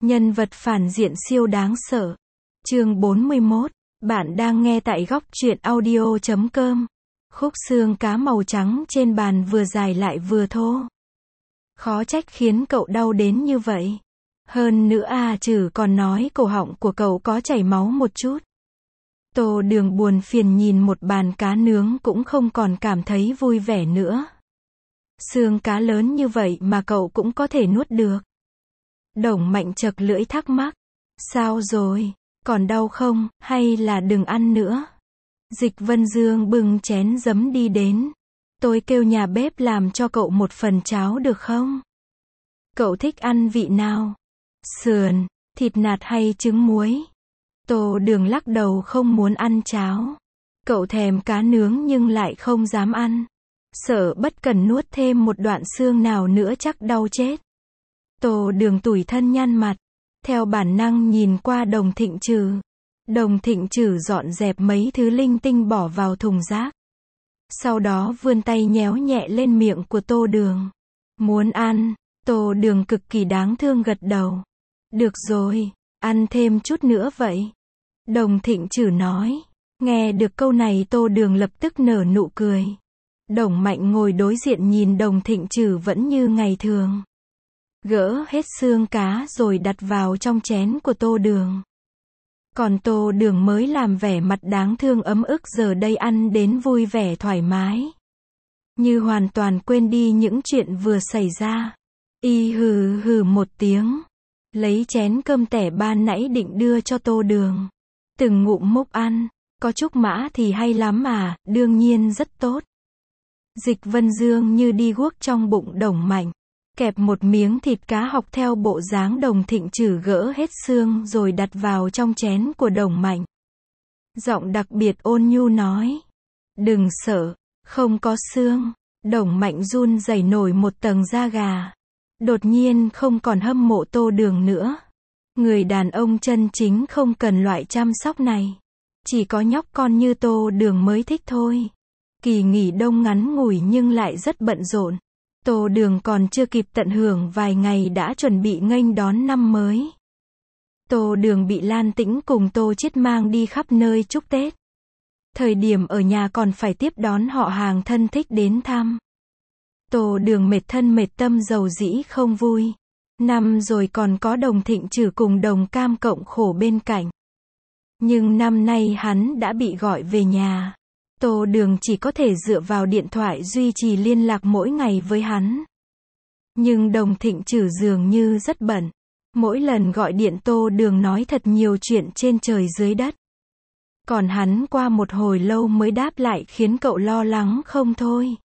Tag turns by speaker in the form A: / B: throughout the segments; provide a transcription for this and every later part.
A: Nhân vật phản diện siêu đáng sợ. Chương 41. Bạn đang nghe tại góc truyện audio.com. Khúc xương cá màu trắng trên bàn vừa dài lại vừa thô. Khó trách khiến cậu đau đến như vậy. Hơn nữa Trừ còn nói cổ họng của cậu có chảy máu một chút. Tô Đường buồn phiền nhìn một bàn cá nướng cũng không còn cảm thấy vui vẻ nữa. Xương cá lớn như vậy mà cậu cũng có thể nuốt được. Đồng Mạnh chật lưỡi thắc mắc. Sao rồi, còn đau không, hay là đừng ăn nữa? Dịch Vân Dương bưng chén giấm đi đến. Tôi kêu nhà bếp làm cho cậu một phần cháo được không? Cậu thích ăn vị nào? Sườn, thịt nạc hay trứng muối? Tô Đường lắc đầu không muốn ăn cháo. Cậu thèm cá nướng nhưng lại không dám ăn. Sợ bất cẩn nuốt thêm một đoạn xương nào nữa chắc đau chết. Tô Đường tủi thân nhăn mặt. Theo bản năng nhìn qua Đồng Thịnh Trừ. Đồng Thịnh Trừ dọn dẹp mấy thứ linh tinh bỏ vào thùng rác. Sau đó vươn tay nhéo nhẹ lên miệng của Tô Đường. Muốn ăn? Tô Đường cực kỳ đáng thương gật đầu. Được rồi, ăn thêm chút nữa vậy. Đồng Thịnh Trừ nói. Nghe được câu này Tô Đường lập tức nở nụ cười. Đồng Mạnh ngồi đối diện nhìn Đồng Thịnh Trừ vẫn như ngày thường. Gỡ hết xương cá rồi đặt vào trong chén của Tô Đường. Còn Tô Đường mới làm vẻ mặt đáng thương ấm ức giờ đây ăn đến vui vẻ thoải mái. Như hoàn toàn quên đi những chuyện vừa xảy ra. Y hừ hừ một tiếng. Lấy chén cơm tẻ ban nãy định đưa cho Tô Đường. Từng ngụm múc ăn. Có trúc mã thì hay lắm mà, đương nhiên rất tốt. Dịch Vân Dương như đi guốc trong bụng Đồng Mạnh. Kẹp một miếng thịt cá học theo bộ dáng Đồng Thịnh Trừ gỡ hết xương rồi đặt vào trong chén của Đồng Mạnh. Giọng đặc biệt ôn nhu nói. Đừng sợ, không có xương. Đồng Mạnh run rẩy nổi một tầng da gà. Đột nhiên không còn hâm mộ Tô Đường nữa. Người đàn ông chân chính không cần loại chăm sóc này. Chỉ có nhóc con như Tô Đường mới thích thôi. Kỳ nghỉ đông ngắn ngủi nhưng lại rất bận rộn. Tô Đường còn chưa kịp tận hưởng vài ngày đã chuẩn bị nghênh đón năm mới. Tô Đường bị Lan Tĩnh cùng Tô Chiết mang đi khắp nơi chúc Tết. Thời điểm ở nhà còn phải tiếp đón họ hàng thân thích đến thăm. Tô Đường mệt thân mệt tâm dầu dĩ không vui. Năm rồi còn có Đồng Thịnh Trừ cùng Đồng Cam cộng khổ bên cạnh. Nhưng năm nay hắn đã bị gọi về nhà. Tô Đường chỉ có thể dựa vào điện thoại duy trì liên lạc mỗi ngày với hắn. Nhưng Đồng Thịnh Trừ dường như rất bận. Mỗi lần gọi điện Tô Đường nói thật nhiều chuyện trên trời dưới đất. Còn hắn qua một hồi lâu mới đáp lại khiến cậu lo lắng không thôi.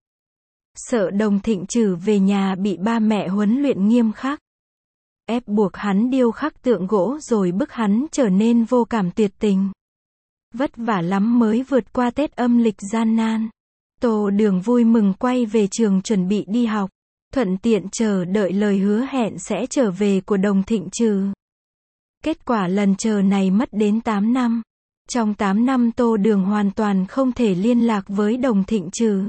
A: Sợ Đồng Thịnh Trừ về nhà bị ba mẹ huấn luyện nghiêm khắc. Ép buộc hắn điêu khắc tượng gỗ rồi bức hắn trở nên vô cảm tuyệt tình. Vất vả lắm mới vượt qua Tết âm lịch gian nan. Tô Đường vui mừng quay về trường chuẩn bị đi học. Thuận tiện chờ đợi lời hứa hẹn sẽ trở về của Đồng Thịnh Trừ. Kết quả lần chờ này mất đến 8 năm. Trong 8 năm Tô Đường hoàn toàn không thể liên lạc với Đồng Thịnh Trừ.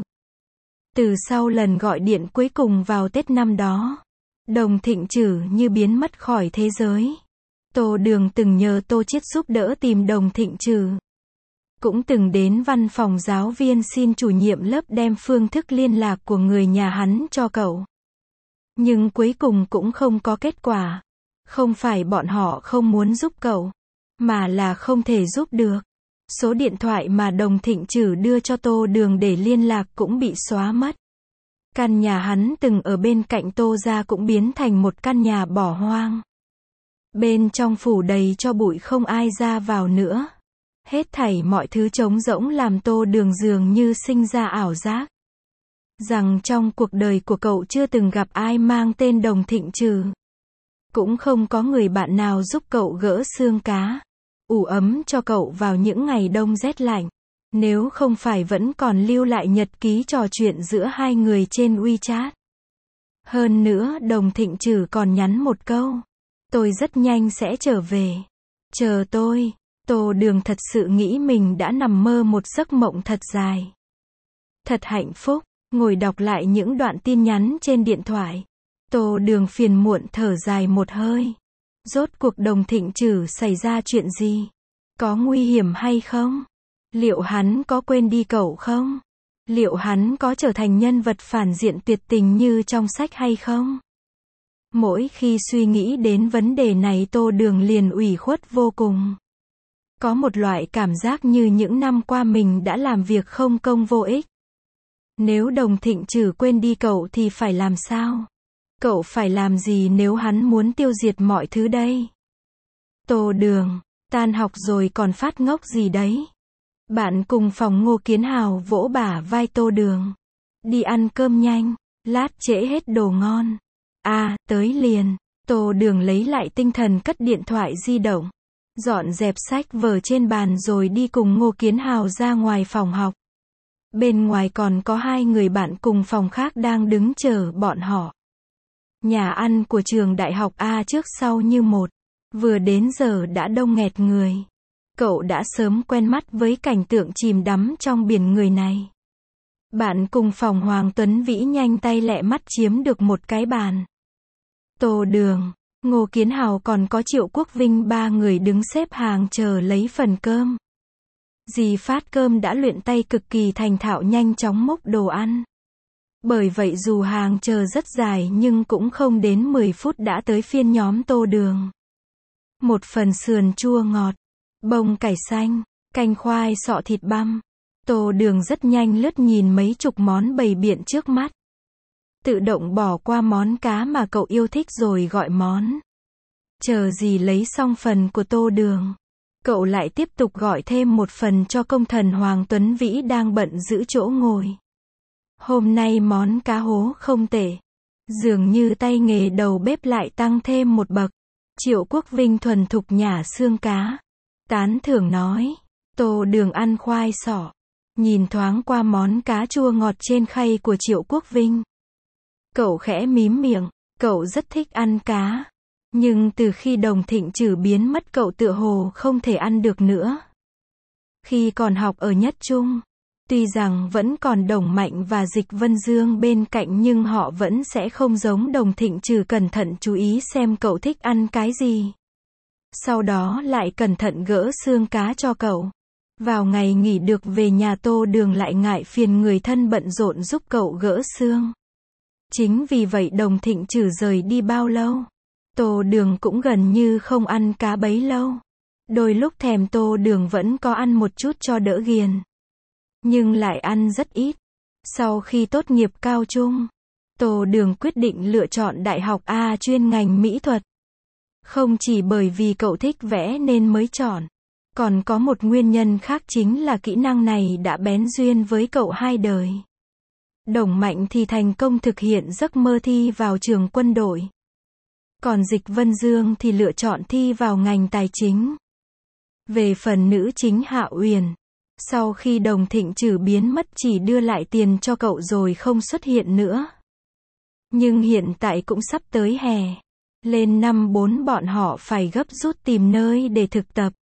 A: Từ sau lần gọi điện cuối cùng vào Tết năm đó, Đồng Thịnh Trừ như biến mất khỏi thế giới. Tô Đường từng nhờ Tô Chiết giúp đỡ tìm Đồng Thịnh Trừ. Cũng từng đến văn phòng giáo viên xin chủ nhiệm lớp đem phương thức liên lạc của người nhà hắn cho cậu. Nhưng cuối cùng cũng không có kết quả. Không phải bọn họ không muốn giúp cậu, mà là không thể giúp được. Số điện thoại mà Đồng Thịnh Trừ đưa cho Tô Đường để liên lạc cũng bị xóa mất. Căn nhà hắn từng ở bên cạnh Tô gia cũng biến thành một căn nhà bỏ hoang. Bên trong phủ đầy cho bụi không ai ra vào nữa. Hết thảy mọi thứ trống rỗng làm Tô Đường dường như sinh ra ảo giác. Rằng trong cuộc đời của cậu chưa từng gặp ai mang tên Đồng Thịnh Trừ. Cũng không có người bạn nào giúp cậu gỡ xương cá. Ủ ấm cho cậu vào những ngày đông rét lạnh. Nếu không phải vẫn còn lưu lại nhật ký trò chuyện giữa hai người trên WeChat. Hơn nữa Đồng Thịnh Trừ còn nhắn một câu. Tôi rất nhanh sẽ trở về. Chờ tôi. Tô Đường thật sự nghĩ mình đã nằm mơ một giấc mộng thật dài. Thật hạnh phúc, ngồi đọc lại những đoạn tin nhắn trên điện thoại. Tô Đường phiền muộn thở dài một hơi. Rốt cuộc Đồng Thịnh Trử xảy ra chuyện gì? Có nguy hiểm hay không? Liệu hắn có quên đi cậu không? Liệu hắn có trở thành nhân vật phản diện tuyệt tình như trong sách hay không? Mỗi khi suy nghĩ đến vấn đề này Tô Đường liền ủy khuất vô cùng. Có một loại cảm giác như những năm qua mình đã làm việc không công vô ích. Nếu Đồng Thịnh Trử quên đi cậu thì phải làm sao? Cậu phải làm gì nếu hắn muốn tiêu diệt mọi thứ đây? Tô Đường, tan học rồi còn phát ngốc gì đấy? Bạn cùng phòng Ngô Kiến Hào vỗ bả vai Tô Đường. Đi ăn cơm nhanh, lát trễ hết đồ ngon. À, tới liền. Tô Đường lấy lại tinh thần cất điện thoại di động. Dọn dẹp sách vở trên bàn rồi đi cùng Ngô Kiến Hào ra ngoài phòng học. Bên ngoài còn có hai người bạn cùng phòng khác đang đứng chờ bọn họ. Nhà ăn của trường đại học A trước sau như một. Vừa đến giờ đã đông nghẹt người. Cậu đã sớm quen mắt với cảnh tượng chìm đắm trong biển người này. Bạn cùng phòng Hoàng Tuấn Vĩ nhanh tay lẹ mắt chiếm được một cái bàn. Tô Đường, Ngô Kiến Hào còn có Triệu Quốc Vinh ba người đứng xếp hàng chờ lấy phần cơm. Dì phát cơm đã luyện tay cực kỳ thành thạo nhanh chóng múc đồ ăn. Bởi vậy dù hàng chờ rất dài nhưng cũng không đến 10 phút đã tới phiên nhóm Tô Đường. Một phần sườn chua ngọt, bông cải xanh, canh khoai sọ thịt băm. Tô Đường rất nhanh lướt nhìn mấy chục món bày biện trước mắt. Tự động bỏ qua món cá mà cậu yêu thích rồi gọi món. Chờ gì lấy xong phần của Tô Đường. Cậu lại tiếp tục gọi thêm một phần cho công thần Hoàng Tuấn Vĩ đang bận giữ chỗ ngồi. Hôm nay món cá hố không tệ. Dường như tay nghề đầu bếp lại tăng thêm một bậc. Triệu Quốc Vinh thuần thục nhả xương cá. Tán thưởng nói. Tô Đường ăn khoai sọ. Nhìn thoáng qua món cá chua ngọt trên khay của Triệu Quốc Vinh. Cậu khẽ mím miệng. Cậu rất thích ăn cá. Nhưng từ khi Đồng Thịnh Trử biến mất cậu tựa hồ không thể ăn được nữa. Khi còn học ở Nhất Trung, tuy rằng vẫn còn Đồng Mạnh và Dịch Vân Dương bên cạnh nhưng họ vẫn sẽ không giống Đồng Thịnh Trử cẩn thận chú ý xem cậu thích ăn cái gì. Sau đó lại cẩn thận gỡ xương cá cho cậu. Vào ngày nghỉ được về nhà Tô Đường lại ngại phiền người thân bận rộn giúp cậu gỡ xương. Chính vì vậy Đồng Thịnh Trử rời đi bao lâu, Tô Đường cũng gần như không ăn cá bấy lâu. Đôi lúc thèm Tô Đường vẫn có ăn một chút cho đỡ ghiền. Nhưng lại ăn rất ít. Sau khi tốt nghiệp cao trung, Tô Đường quyết định lựa chọn Đại học A chuyên ngành mỹ thuật. Không chỉ bởi vì cậu thích vẽ nên mới chọn. Còn có một nguyên nhân khác chính là kỹ năng này đã bén duyên với cậu hai đời. Đồng Mạnh thì thành công thực hiện giấc mơ thi vào trường quân đội. Còn Dịch Vân Dương thì lựa chọn thi vào ngành tài chính. Về phần nữ chính Hạ Uyển, sau khi Đồng Thịnh Trử biến mất chỉ đưa lại tiền cho cậu rồi không xuất hiện nữa. Nhưng hiện tại cũng sắp tới hè. Lên năm 4 bọn họ phải gấp rút tìm nơi để thực tập.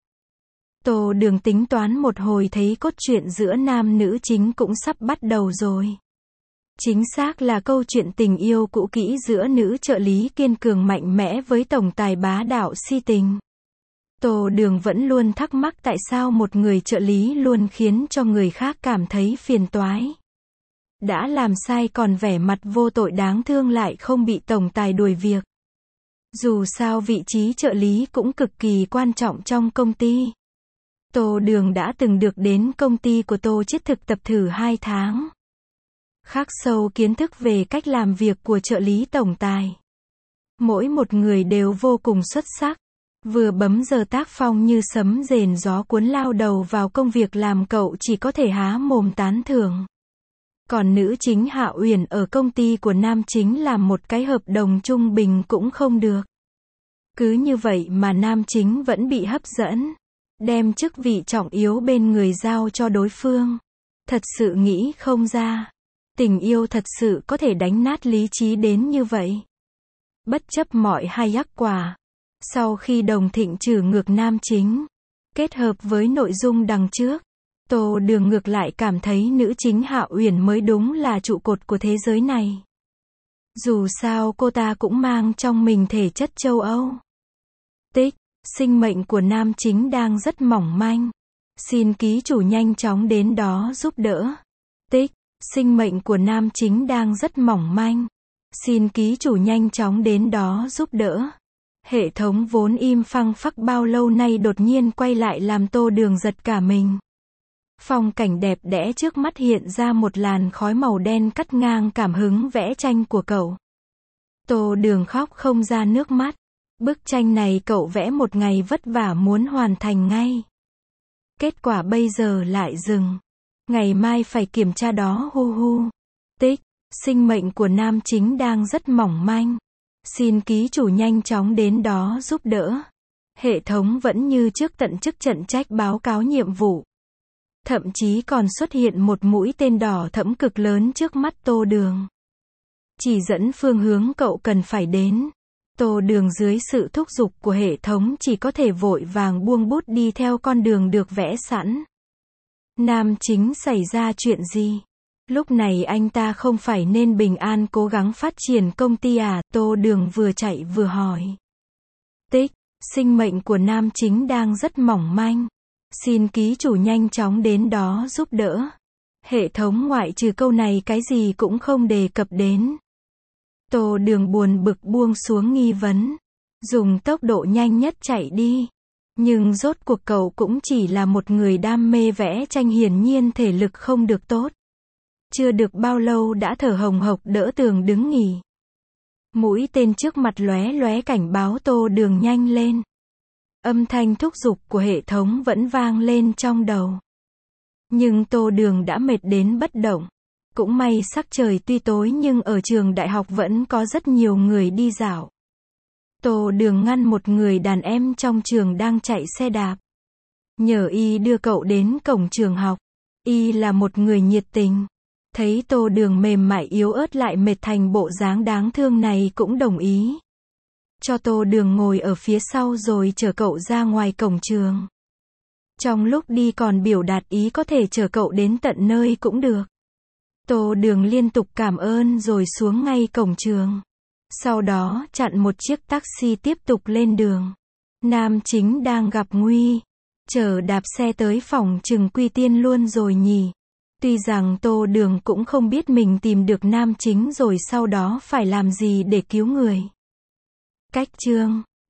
A: Tô Đường tính toán một hồi thấy cốt truyện giữa nam nữ chính cũng sắp bắt đầu rồi. Chính xác là câu chuyện tình yêu cũ kỹ giữa nữ trợ lý kiên cường mạnh mẽ với tổng tài bá đạo si tình. Tô Đường vẫn luôn thắc mắc tại sao một người trợ lý luôn khiến cho người khác cảm thấy phiền toái. Đã làm sai còn vẻ mặt vô tội đáng thương lại không bị tổng tài đuổi việc. Dù sao vị trí trợ lý cũng cực kỳ quan trọng trong công ty. Tô Đường đã từng được đến công ty của Tô Chiết thực tập thử 2 tháng. Khắc sâu kiến thức về cách làm việc của trợ lý tổng tài. Mỗi một người đều vô cùng xuất sắc. Vừa bấm giờ tác phong như sấm rền gió cuốn lao đầu vào công việc làm cậu chỉ có thể há mồm tán thưởng. Còn nữ chính Hạ Uyển ở công ty của nam chính làm một cái hợp đồng trung bình cũng không được. Cứ như vậy mà nam chính vẫn bị hấp dẫn. Đem chức vị trọng yếu bên người giao cho đối phương. Thật sự nghĩ không ra. Tình yêu thật sự có thể đánh nát lý trí đến như vậy. Bất chấp mọi hai ác quả. Sau khi Đồng Thịnh Trử ngược nam chính, kết hợp với nội dung đằng trước, Tô Đường ngược lại cảm thấy nữ chính Hạ Uyển mới đúng là trụ cột của thế giới này. Dù sao cô ta cũng mang trong mình thể chất châu Âu. Sinh mệnh của nam chính đang rất mỏng manh. Xin ký chủ nhanh chóng đến đó giúp đỡ. Tích. Sinh mệnh của nam chính đang rất mỏng manh. Xin ký chủ nhanh chóng đến đó giúp đỡ. Hệ thống vốn im phăng phắc bao lâu nay đột nhiên quay lại làm Tô Đường giật cả mình. Phong cảnh đẹp đẽ trước mắt hiện ra một làn khói màu đen cắt ngang cảm hứng vẽ tranh của cậu. Tô Đường khóc không ra nước mắt. Bức tranh này cậu vẽ một ngày vất vả muốn hoàn thành ngay. Kết quả bây giờ lại dừng. Ngày mai phải kiểm tra đó hu hu. Tích. Sinh mệnh của nam chính đang rất mỏng manh. Xin ký chủ nhanh chóng đến đó giúp đỡ. Hệ thống vẫn như trước tận chức trận trách báo cáo nhiệm vụ. Thậm chí còn xuất hiện một mũi tên đỏ thẫm cực lớn trước mắt Tô Đường. Chỉ dẫn phương hướng cậu cần phải đến. Tô Đường dưới sự thúc giục của hệ thống chỉ có thể vội vàng buông bút đi theo con đường được vẽ sẵn. Nam chính xảy ra chuyện gì? Lúc này anh ta không phải nên bình an cố gắng phát triển công ty à? Tô Đường vừa chạy vừa hỏi. Tích. Sinh mệnh của nam chính đang rất mỏng manh. Xin ký chủ nhanh chóng đến đó giúp đỡ. Hệ thống ngoại trừ câu này cái gì cũng không đề cập đến. Tô Đường buồn bực buông xuống nghi vấn. Dùng tốc độ nhanh nhất chạy đi. Nhưng rốt cuộc cậu cũng chỉ là một người đam mê vẽ tranh, hiển nhiên thể lực không được tốt. Chưa được bao lâu đã thở hồng hộc đỡ tường đứng nghỉ. Mũi tên trước mặt lóe lóe cảnh báo Tô Đường nhanh lên. Âm thanh thúc giục của hệ thống vẫn vang lên trong đầu. Nhưng Tô Đường đã mệt đến bất động. Cũng may sắc trời tuy tối nhưng ở trường đại học vẫn có rất nhiều người đi dạo. Tô Đường ngăn một người đàn em trong trường đang chạy xe đạp. Nhờ y đưa cậu đến cổng trường học. Y là một người nhiệt tình. Thấy Tô Đường mềm mại yếu ớt lại mệt thành bộ dáng đáng thương này cũng đồng ý. Cho Tô Đường ngồi ở phía sau rồi chở cậu ra ngoài cổng trường. Trong lúc đi còn biểu đạt ý có thể chở cậu đến tận nơi cũng được. Tô Đường liên tục cảm ơn rồi xuống ngay cổng trường. Sau đó chặn một chiếc taxi tiếp tục lên đường. Nam chính đang gặp nguy. Chở đạp xe tới phòng Trừng Quy Tiên luôn rồi nhỉ. Tuy rằng Tô Đường cũng không biết mình tìm được nam chính rồi sau đó phải làm gì để cứu người. Cách chương